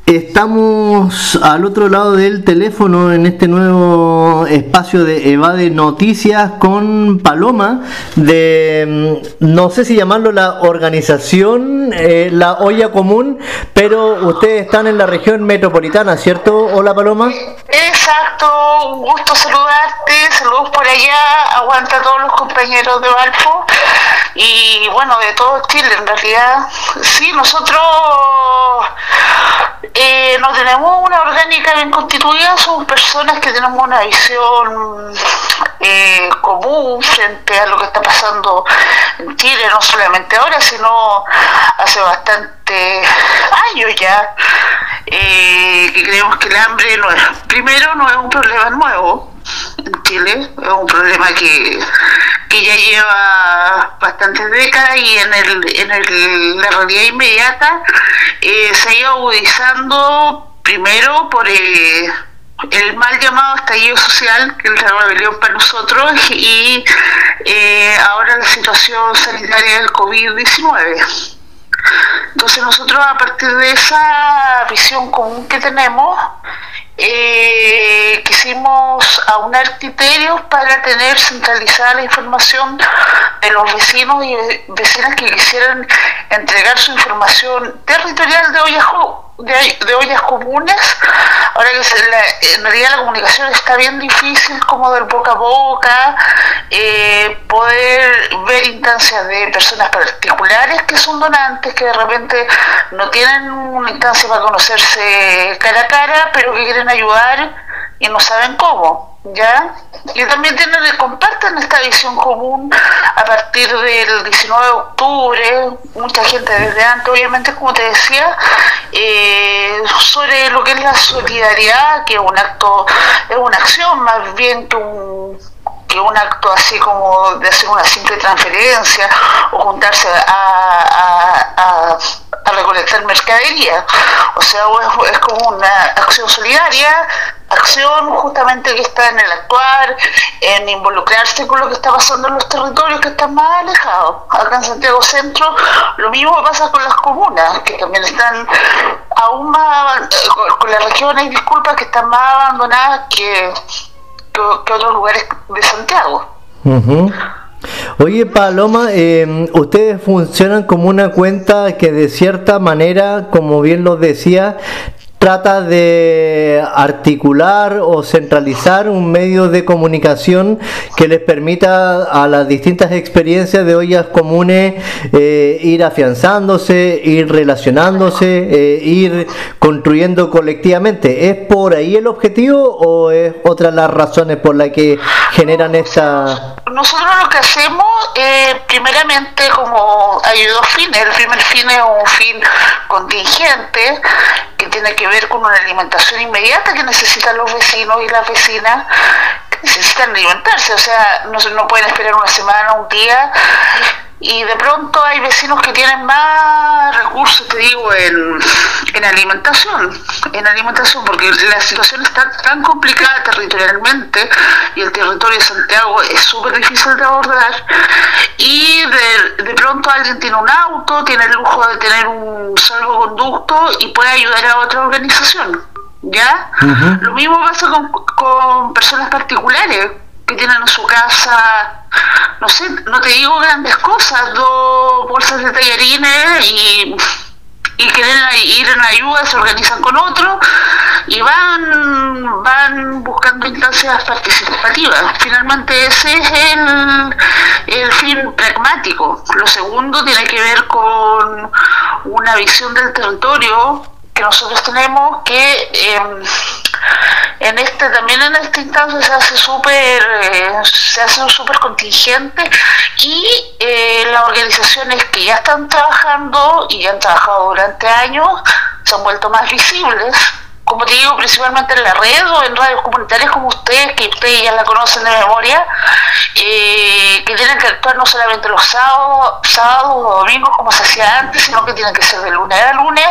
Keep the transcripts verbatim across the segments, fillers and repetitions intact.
Estamos al otro lado del teléfono en este nuevo espacio de Evade Noticias con Paloma de, no sé si llamarlo la organización, eh, la Olla Común, pero ustedes están en la región metropolitana, ¿cierto? Hola Paloma. Exacto, un gusto saludarte, saludos por allá, aguanta a todos los compañeros de Valpo y bueno, de todo Chile en realidad. Sí, nosotros eh, no tenemos una orgánica bien constituida, somos personas que tenemos una visión eh, común frente a lo que está pasando en Chile, no solamente ahora, sino hace bastante años ya, eh, que creemos que el hambre no es, primero no es un problema nuevo en Chile, es un problema que, que ya lleva bastantes décadas y en el en el, la realidad inmediata eh, se ha ido agudizando primero por eh, el mal llamado estallido social, que es la rebelión para nosotros, y eh, ahora la situación sanitaria del covid diecinueve. Entonces nosotros, a partir de esa visión común que tenemos, eh, quisimos aunar criterios para tener centralizada la información de los vecinos y vecinas que quisieran entregar su información territorial de ollas de, de ollas comunes. Ahora que se la, en realidad la comunicación está bien difícil, como del boca a boca, eh, poder ver instancias de personas particulares que son donantes, que de repente no tienen una instancia para conocerse cara a cara, pero que quieren ayudar y no saben cómo, ¿ya? Y también tienen, comparten esta visión común a partir del diecinueve de octubre, mucha gente desde antes, obviamente, como te decía, eh, sobre lo que es la solidaridad, que es un acto, es una acción más bien que un que un acto así como de hacer una simple transferencia o juntarse a, a, a, a recolectar mercadería. O sea, es, es como una acción solidaria, acción justamente que está en el actuar, en involucrarse con lo que está pasando en los territorios que están más alejados. Acá en Santiago Centro lo mismo pasa con las comunas, que también están aún más, con las regiones, disculpa, que están más abandonadas que que otros lugares de Santiago. Uh-huh. Oye Paloma, eh, ustedes funcionan como una cuenta que de cierta manera, como bien lo decía, trata de articular o centralizar un medio de comunicación que les permita a las distintas experiencias de ollas comunes eh, ir afianzándose, ir relacionándose, eh, ir construyendo colectivamente. ¿Es por ahí el objetivo o es otra las razones por las que generan esta...? Nosotros lo que hacemos, eh, primeramente, como hay dos fines. El primer fin es un fin contingente, que tiene que ver con una alimentación inmediata que necesitan los vecinos y las vecinas, que necesitan alimentarse. O sea, no, no pueden esperar una semana, un día, y de pronto hay vecinos que tienen más recursos, te digo, en, en alimentación, en alimentación, porque la situación está tan complicada territorialmente y el territorio de Santiago es súper difícil de abordar, y de, de pronto alguien tiene un auto, tiene el lujo de tener un salvoconducto y puede ayudar a otra organización, ¿ya? Uh-huh. Lo mismo pasa con, con personas particulares que tienen en su casa, no sé, no te digo grandes cosas, dos bolsas de tallarines y, y quieren ir en ayuda, se organizan con otros y van van buscando instancias participativas. Finalmente ese es el, el fin pragmático. Lo segundo tiene que ver con una visión del territorio que nosotros tenemos, que eh, en este también en esta instancia se hace súper eh, se hace súper contingente, y eh, las organizaciones que ya están trabajando y ya han trabajado durante años se han vuelto más visibles, como te digo, principalmente en la red o en radios comunitarias como ustedes, que ustedes ya la conocen de memoria, eh, que tienen que actuar no solamente los sábados, sábados o domingos como se hacía antes, sino que tienen que ser de lunes a lunes,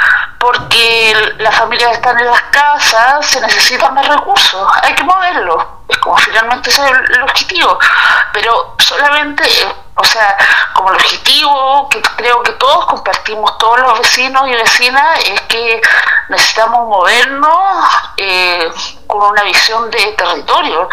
porque las familias están en las casas, se necesitan más recursos, hay que moverlos, es como finalmente ese es el objetivo, pero solamente, o sea, como el objetivo que creo que todos compartimos, todos los vecinos y vecinas, es que necesitamos movernos eh, con una visión de territorio,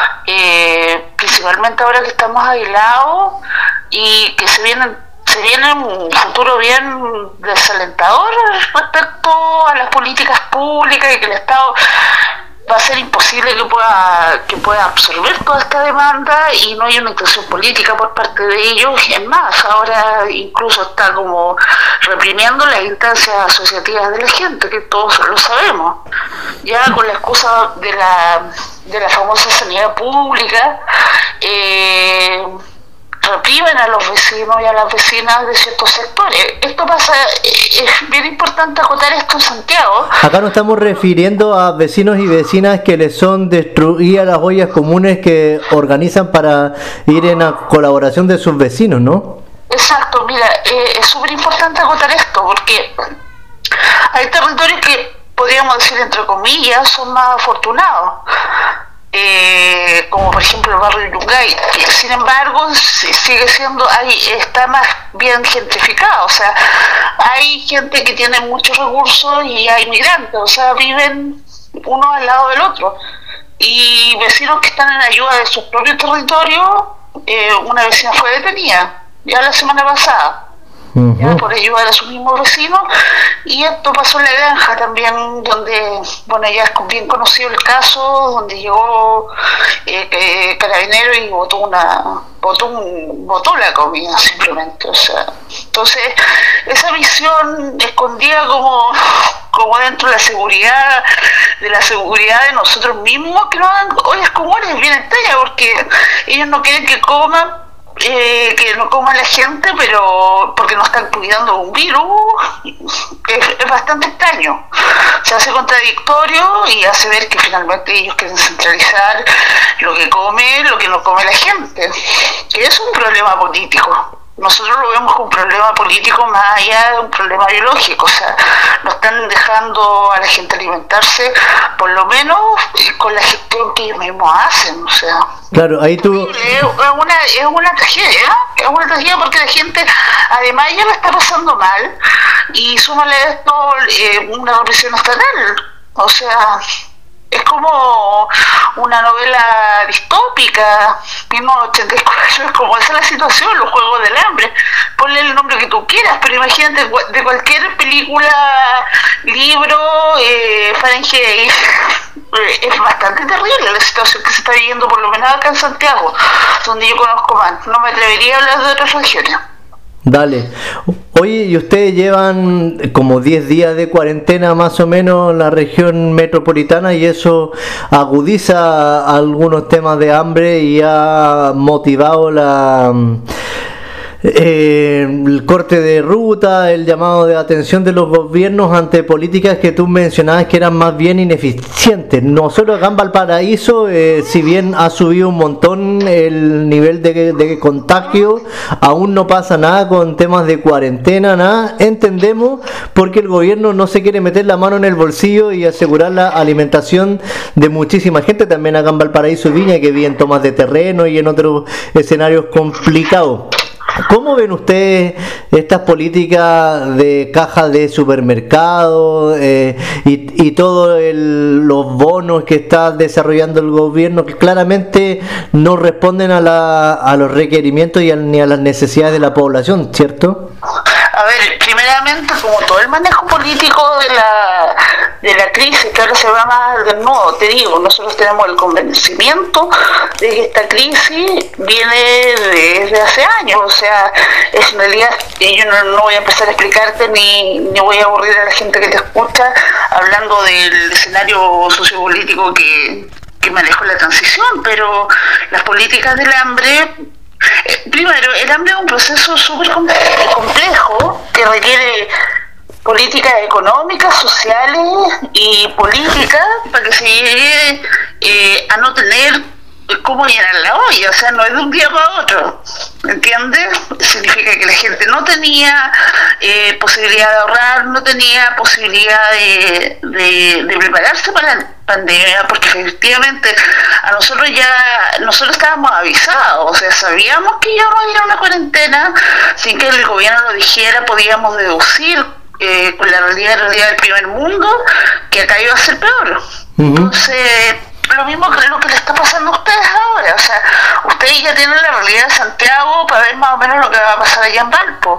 eh, principalmente ahora que estamos aislados y que se vienen se viene un futuro bien desalentador respecto a las políticas públicas y que el Estado va a ser imposible que pueda que pueda absorber toda esta demanda y no hay una intención política por parte de ellos. Es más, ahora incluso está como reprimiendo las instancias asociativas de la gente, que todos lo sabemos, ya con la excusa de la de la famosa sanidad pública. eh, reprimen a los vecinos y a las vecinas de ciertos sectores. Esto pasa, es bien importante acotar esto en Santiago. Acá nos estamos refiriendo a vecinos y vecinas que les son destruidas las ollas comunes que organizan para ir en la colaboración de sus vecinos, ¿no? Exacto, mira, eh, es súper importante acotar esto porque hay territorios que podríamos decir entre comillas son más afortunados. Eh, como por ejemplo el barrio Yungay, sin embargo sigue siendo, hay, está más bien gentrificado, o sea, hay gente que tiene muchos recursos y hay migrantes, o sea, viven uno al lado del otro, y vecinos que están en ayuda de sus propios territorios. Eh, una vecina fue detenida ya la semana pasada, uh-huh. ya por ayuda de sus mismos vecinos, y esto pasó en La Granja también, donde, bueno, ya es bien conocido el caso, donde llegó eh, eh, Carabinero y botó una botó, un, botó la comida simplemente, o sea, entonces esa visión escondida como como dentro de la seguridad de la seguridad de nosotros mismos, que no hagan ollas comunes, bien extraña, porque ellos no quieren que coman Eh, que no coma la gente, pero porque no están cuidando un virus. es, es bastante extraño, se hace contradictorio y hace ver que finalmente ellos quieren centralizar lo que come, lo que no come la gente, que es un problema político. Nosotros lo vemos como un problema político más allá de un problema biológico, o sea, no están dejando a la gente alimentarse, por lo menos con la gestión que ellos mismos hacen, o sea. Claro, ahí tú... Es una, es una tragedia, es una tragedia porque la gente además ya la está pasando mal y súmale a esto eh, una represión estatal, o sea... Es como una novela distópica, mil novecientos ochenta y cuatro, es como esa es la situación, los Juegos del Hambre, ponle el nombre que tú quieras, pero imagínate de cualquier película, libro, eh, Fahrenheit, eh, es bastante terrible la situación que se está viviendo, por lo menos acá en Santiago, donde yo conozco más, no me atrevería a hablar de otras regiones. Dale. Oye, ¿y ustedes llevan como diez días de cuarentena más o menos en la región metropolitana y eso agudiza algunos temas de hambre y ha motivado la... Eh, el corte de ruta, el llamado de atención de los gobiernos ante políticas que tú mencionabas que eran más bien ineficientes? Nosotros acá en Valparaíso, eh, si bien ha subido un montón el nivel de, de contagio, aún no pasa nada con temas de cuarentena, nada, entendemos, porque el gobierno no se quiere meter la mano en el bolsillo y asegurar la alimentación de muchísima gente, también acá en Valparaíso y Viña, que viven en tomas de terreno y en otros escenarios complicados. ¿Cómo ven ustedes estas políticas de cajas de supermercado eh, y, y todos los bonos que está desarrollando el gobierno, que claramente no responden a, la, a los requerimientos y a, ni a las necesidades de la población, ¿cierto? A ver, primeramente, como todo el manejo político de la de la crisis, que ahora se va más de nuevo, te digo, nosotros tenemos el convencimiento de que esta crisis viene desde hace años, o sea, es en realidad, yo no, no voy a empezar a explicarte ni, ni voy a aburrir a la gente que te escucha hablando del escenario sociopolítico que, que manejó la transición, pero las políticas del hambre... Eh, primero, el hambre es un proceso súper complejo que requiere políticas económicas, sociales y políticas para que se llegue eh, a no tener cómo llenar la olla, o sea, no es de un día para otro, ¿entiendes? Significa que la gente no tenía eh, posibilidad de ahorrar, no tenía posibilidad de, de, de prepararse para la pandemia, porque efectivamente a nosotros ya, nosotros estábamos avisados, o sea, sabíamos que íbamos a ir a una cuarentena, sin que el gobierno lo dijera, podíamos deducir eh, con la realidad, la realidad del primer mundo, que acá iba a ser peor. Uh-huh. Entonces, lo mismo que lo que le está pasando a ustedes ahora, o sea, ustedes ya tienen la realidad de Santiago para ver más o menos lo que va a pasar allá en Valpo.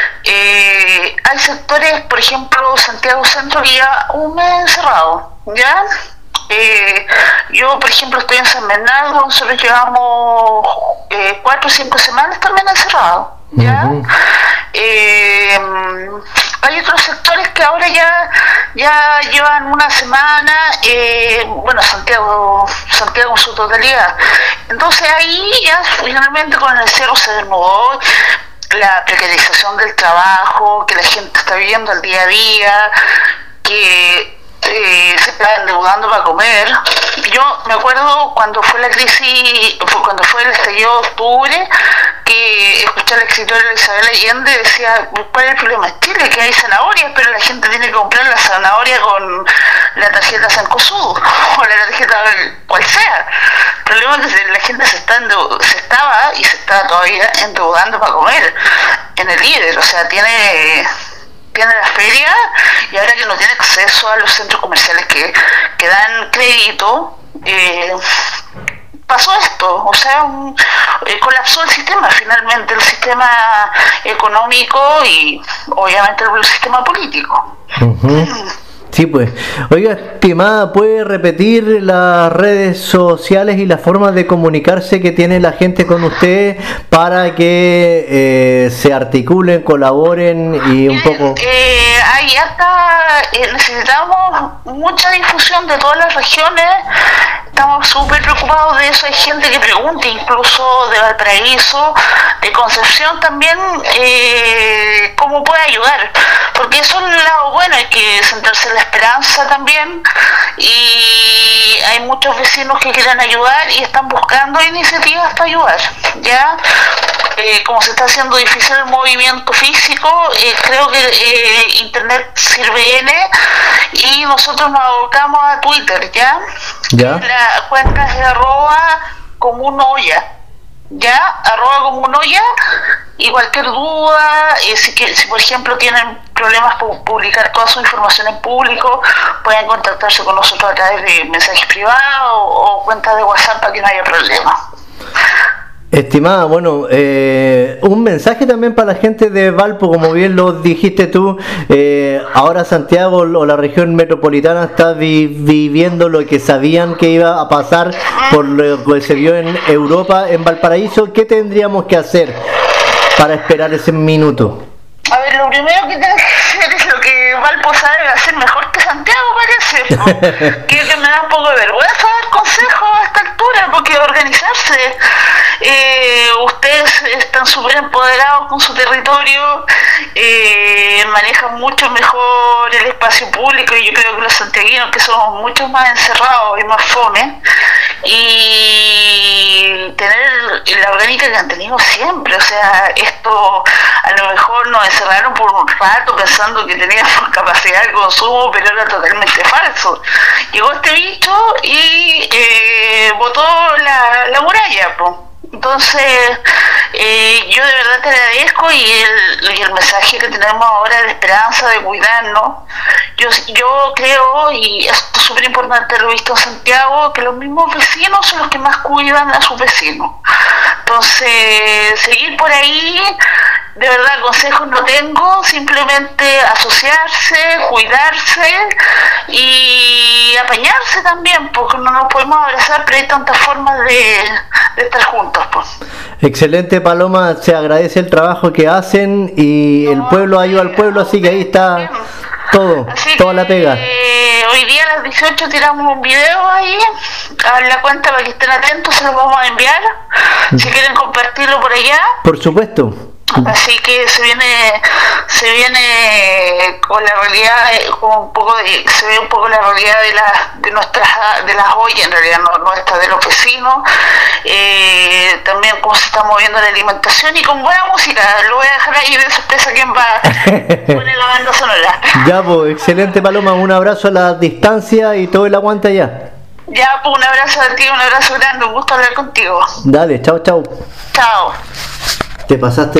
Eh, hay sectores, por ejemplo, Santiago Centro, que ya un mes encerrado, ¿ya? Eh, yo, por ejemplo, estoy en San Bernardo, nosotros llevamos eh, cuatro o cinco semanas también encerrados, ¿ya? Uh-huh. Eh, hay otros sectores que ahora ya ya llevan una semana, eh, bueno, Santiago Santiago en su totalidad. Entonces ahí ya finalmente con el cierre se desnudó la precarización del trabajo, que la gente está viviendo el día a día, que eh, se está endeudando para comer. Yo me acuerdo cuando fue la crisis, cuando fue el estallido de octubre, que escuché a la escritora Isabel Allende, decía, ¿cuál es el problema? Es Chile, que hay zanahorias, pero la gente tiene que comprar la zanahoria con la tarjeta Cencosud, o la tarjeta cual sea. El problema es que la gente se, está endeu- se estaba y se está todavía endeudando para comer en el líder, o sea, tiene... tiene la feria y ahora que no tiene acceso a los centros comerciales que, que dan crédito, eh, pasó esto, o sea, un, eh, colapsó el sistema finalmente, el sistema económico y obviamente el, el sistema político. Uh-huh. Sí, pues. Oiga, estimada, ¿puede repetir las redes sociales y las formas de comunicarse que tiene la gente con usted para que eh, se articulen, colaboren y un poco... Eh, ahí hasta eh, necesitamos mucha difusión de todas las regiones, estamos súper preocupados de eso, hay gente que pregunta, incluso de Valparaíso, de Concepción también, eh, cómo puede ayudar, porque eso es el lado bueno, hay que centrarse en la esperanza también, y hay muchos vecinos que quieren ayudar y están buscando iniciativas para ayudar, ¿ya? Eh, como se está haciendo difícil el movimiento físico, eh, creo que eh, internet sirve bien, y nosotros nos abocamos a Twitter, ¿ya? ¿Ya? La cuenta es de arroba como un olla, ¿ya? Arroba como un olla, y cualquier duda, eh, si, que, si por ejemplo tienen problemas por publicar toda su información en público, pueden contactarse con nosotros a través de mensajes privados o, o cuentas de WhatsApp para que no haya problema. Estimada, bueno, eh, un mensaje también para la gente de Valpo, como bien lo dijiste tú, eh, ahora Santiago o la región metropolitana está vi- viviendo lo que sabían que iba a pasar por lo que se vio en Europa, en Valparaíso. ¿Qué tendríamos que hacer para esperar ese minuto? A ver, lo primero que tienes que hacer es lo que Valpo sabe hacer mejor que Santiago, parece, ¿no? que, que me da un poco de vergüenza dar consejos a esta altura, porque organizarse, eh, ustedes están súper empoderados con su territorio, eh, manejan mucho mejor el espacio público, y yo creo que los santiaguinos, que somos mucho más encerrados y más fome, y tener la orgánica que han tenido siempre, o sea, esto a lo mejor nos encerraron por un rato pensando que teníamos capacidad de consumo, pero era totalmente falso. Llegó este bicho y eh, botó la, la muralla, po. Entonces, eh, yo de verdad te agradezco, y el, y el mensaje que tenemos ahora de esperanza, de cuidarnos. Yo, yo creo, y esto es súper importante, lo he visto en Santiago, que los mismos vecinos son los que más cuidan a sus vecinos. Entonces, seguir por ahí, de verdad, consejos no tengo, simplemente asociarse, cuidarse y apañarse también, porque no nos podemos abrazar, pero hay tantas formas de, de estar juntos, pues. Excelente, Paloma, se agradece el trabajo que hacen y no, el pueblo ayuda al pueblo, así que ahí está todo, así toda la pega. Eh, hoy día a las dieciocho tiramos un video ahí a la cuenta para que estén atentos, se los vamos a enviar, si quieren compartirlo por allá. Por supuesto. Así que se viene se viene con la realidad, con un poco de, se ve un poco la realidad de las de nuestras de las ollas, en realidad no nuestra, de los vecinos, eh, también cómo se está moviendo la alimentación, y con buena música. Lo voy a dejar ahí de sorpresa quién va a poner la banda sonora. Ya, pues, excelente, Paloma, un abrazo a la distancia y todo el aguante allá. Ya, pues, un abrazo a ti, un abrazo grande, un gusto hablar contigo. Dale, chao, chao. Chao. Te pasaste.